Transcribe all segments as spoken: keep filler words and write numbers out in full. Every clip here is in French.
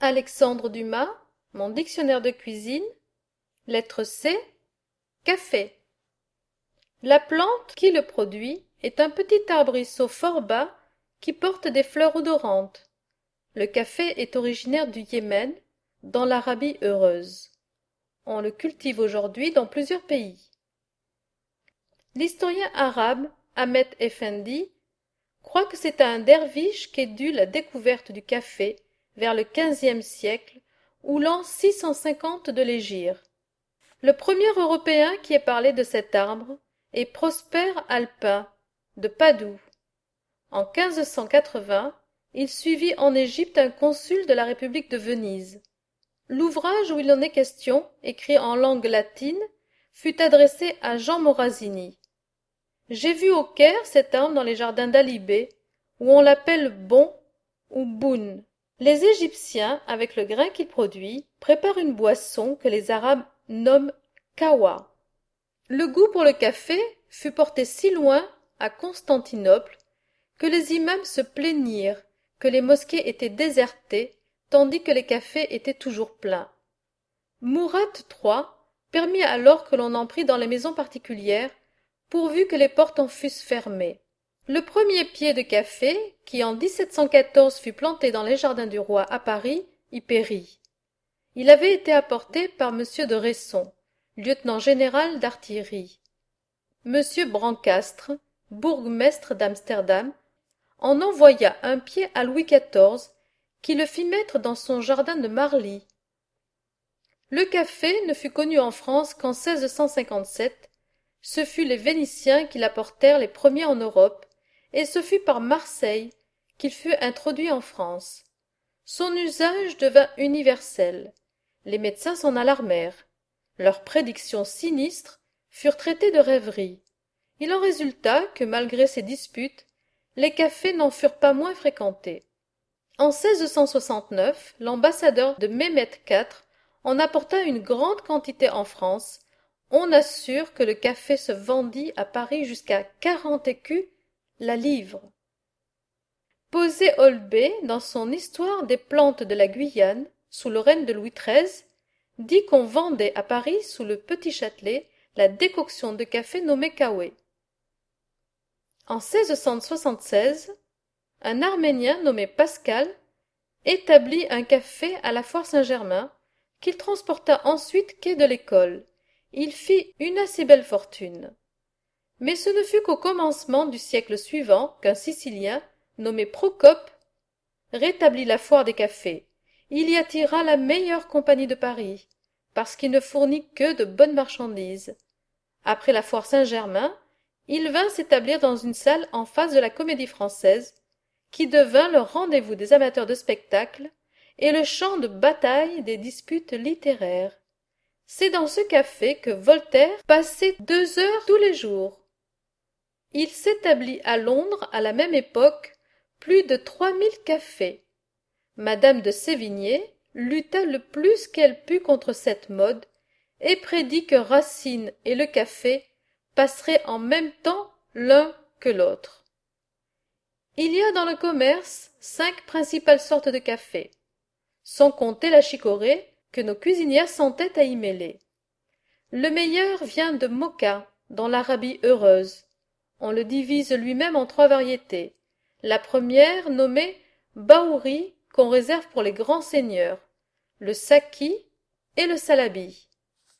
Alexandre Dumas, Mon dictionnaire de cuisine, lettre C, café. La plante qui le produit est un petit arbrisseau fort bas qui porte des fleurs odorantes. Le café est originaire du Yémen, dans l'Arabie heureuse. On le cultive aujourd'hui dans plusieurs pays. L'historien arabe Ahmed Effendi croit que c'est à un derviche qu'est due la découverte du café vers le quinzième siècle ou l'an six cent cinquante de l'hégire. Le premier Européen qui ait parlé de cet arbre est Prosper Alpin, de Padoue. En quinze cent quatre-vingts, il suivit en Égypte un consul de la République de Venise. L'ouvrage où il en est question, écrit en langue latine, fut adressé à Jean Morasini. J'ai vu au Caire cet arbre dans les jardins d'Alibé, où on l'appelle bon ou boun. Les Égyptiens, avec le grain qu'il produit, préparent une boisson que les Arabes nomment kawa. Le goût pour le café fut porté si loin, à Constantinople, que les imams se plaignirent que les mosquées étaient désertées, tandis que les cafés étaient toujours pleins. Mourad trois permit alors que l'on en prît dans les maisons particulières, pourvu que les portes en fussent fermées. Le premier pied de café, qui en dix-sept cent quatorze fut planté dans les jardins du roi à Paris, y périt. Il avait été apporté par monsieur de Resson, lieutenant général d'artillerie. Monsieur Brancastre, bourgmestre d'Amsterdam, en envoya un pied à Louis quatorze, qui le fit mettre dans son jardin de Marly. Le café ne fut connu en France qu'en seize cent cinquante-sept. Ce fut les Vénitiens qui l'apportèrent les premiers en Europe, et ce fut par Marseille qu'il fut introduit en France. Son usage devint universel. Les médecins s'en alarmèrent. Leurs prédictions sinistres furent traitées de rêveries. Il en résulta que, malgré ces disputes, les cafés n'en furent pas moins fréquentés. En seize cent soixante-neuf, l'ambassadeur de Mehmet quatre en apporta une grande quantité en France. On assure que le café se vendit à Paris jusqu'à quarante écus la livre. Posé Holbé, dans son Histoire des plantes de la Guyane, sous le règne de Louis treize, dit qu'on vendait à Paris, sous le Petit Châtelet, la décoction de café nommée Kawé. En seize cent soixante-seize, un Arménien nommé Pascal établit un café à la Foire Saint-Germain, qu'il transporta ensuite quai de l'École. Il fit une assez belle fortune. Mais ce ne fut qu'au commencement du siècle suivant qu'un Sicilien, nommé Procope, rétablit la foire des cafés. Il y attira la meilleure compagnie de Paris, parce qu'il ne fournit que de bonnes marchandises. Après la foire Saint-Germain, il vint s'établir dans une salle en face de la Comédie-Française, qui devint le rendez-vous des amateurs de spectacle et le champ de bataille des disputes littéraires. C'est dans ce café que Voltaire passait deux heures tous les jours. Il s'établit à Londres à la même époque plus de trois mille cafés. Madame de Sévigné lutta le plus qu'elle put contre cette mode et prédit que Racine et le café passeraient en même temps l'un que l'autre. Il y a dans le commerce cinq principales sortes de café, sans compter la chicorée que nos cuisinières s'entêtent à y mêler. Le meilleur vient de Mocha, dans l'Arabie heureuse. On le divise lui-même en trois variétés. La première, nommée Baouri, qu'on réserve pour les grands seigneurs, le Saki et le Salabi.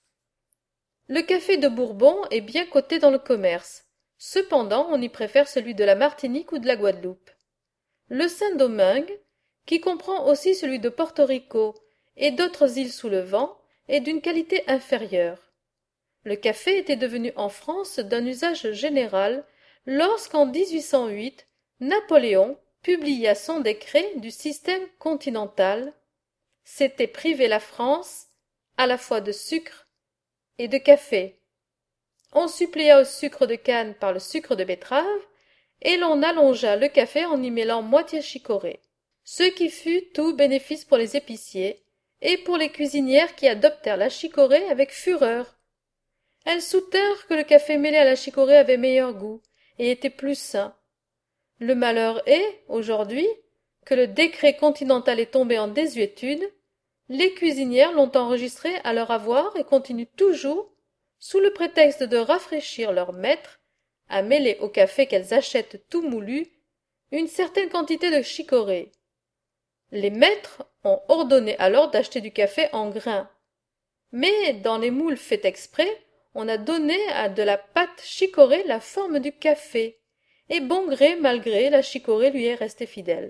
Le café de Bourbon est bien coté dans le commerce. Cependant, on y préfère celui de la Martinique ou de la Guadeloupe. Le Saint-Domingue, qui comprend aussi celui de Porto Rico et d'autres îles sous le vent, est d'une qualité inférieure. Le café était devenu en France d'un usage général lorsqu'en dix-huit cent huit, Napoléon publia son décret du système continental. C'était priver la France à la fois de sucre et de café. On suppléa au sucre de canne par le sucre de betterave, et l'on allongea le café en y mêlant moitié chicorée, ce qui fut tout bénéfice pour les épiciers et pour les cuisinières qui adoptèrent la chicorée avec fureur. Elles soutinrent que le café mêlé à la chicorée avait meilleur goût et était plus sain. Le malheur est, aujourd'hui, que le décret continental est tombé en désuétude Les cuisinières l'ont enregistré à leur avoir et continuent toujours, sous le prétexte de rafraîchir leur maître, à mêler au café qu'elles achètent tout moulu une certaine quantité de chicorée. Les maîtres ont ordonné alors d'acheter du café en grains. Mais dans les moules faits exprès, on a donné à de la pâte chicorée la forme du café, et bon gré mal gré la chicorée lui est restée fidèle.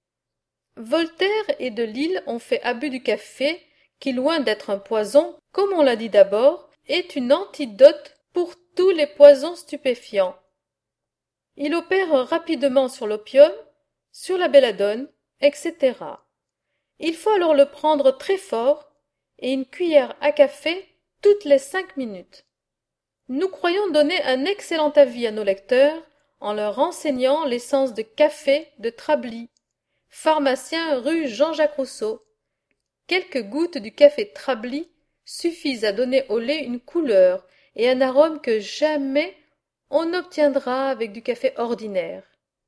Voltaire et Delille ont fait abus du café, qui, loin d'être un poison, comme on l'a dit d'abord, est une antidote pour tous les poisons stupéfiants. Il opère rapidement sur l'opium, sur la belladone, et cetera. Il faut alors le prendre très fort, et une cuillère à café toutes les cinq minutes. Nous croyons donner un excellent avis à nos lecteurs en leur enseignant l'essence de café de Trably, pharmacien rue Jean-Jacques Rousseau. Quelques gouttes du café Trably suffisent à donner au lait une couleur et un arôme que jamais on n'obtiendra avec du café ordinaire.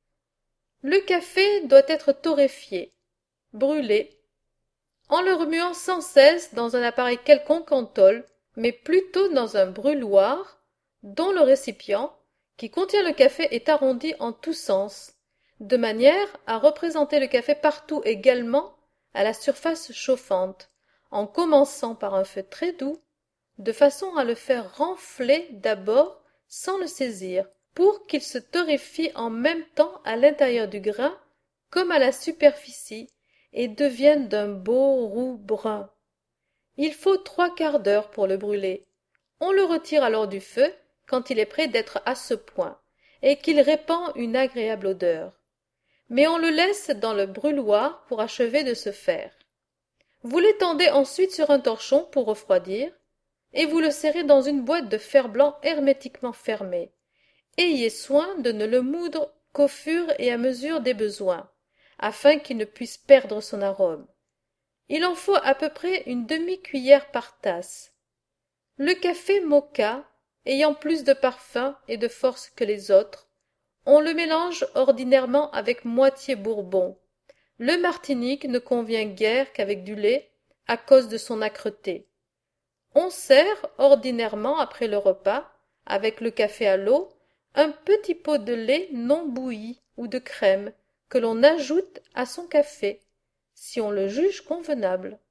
Le café doit être torréfié, brûlé, en le remuant sans cesse dans un appareil quelconque en tôle, mais plutôt dans un brûloir, dont le récipient, qui contient le café, est arrondi en tous sens, de manière à représenter le café partout également à la surface chauffante, en commençant par un feu très doux, de façon à le faire renfler d'abord sans le saisir, pour qu'il se torréfie en même temps à l'intérieur du grain comme à la superficie, et devienne d'un beau roux brun. Il faut trois quarts d'heure pour le brûler. On le retire alors du feu quand il est près d'être à ce point, et qu'il répand une agréable odeur. Mais on le laisse dans le brûloir pour achever de se faire. Vous l'étendez ensuite sur un torchon pour refroidir, et vous le serrez dans une boîte de fer-blanc hermétiquement fermée. Ayez soin de ne le moudre qu'au fur et à mesure des besoins, afin qu'il ne puisse perdre son arôme. Il en faut à peu près une demi-cuillère par tasse. Le café moka, ayant plus de parfum et de force que les autres, on le mélange ordinairement avec moitié bourbon. Le martinique ne convient guère qu'avec du lait, à cause de son âcreté. On sert ordinairement après le repas, avec le café à l'eau, un petit pot de lait non bouilli ou de crème, que l'on ajoute à son café, si on le juge convenable.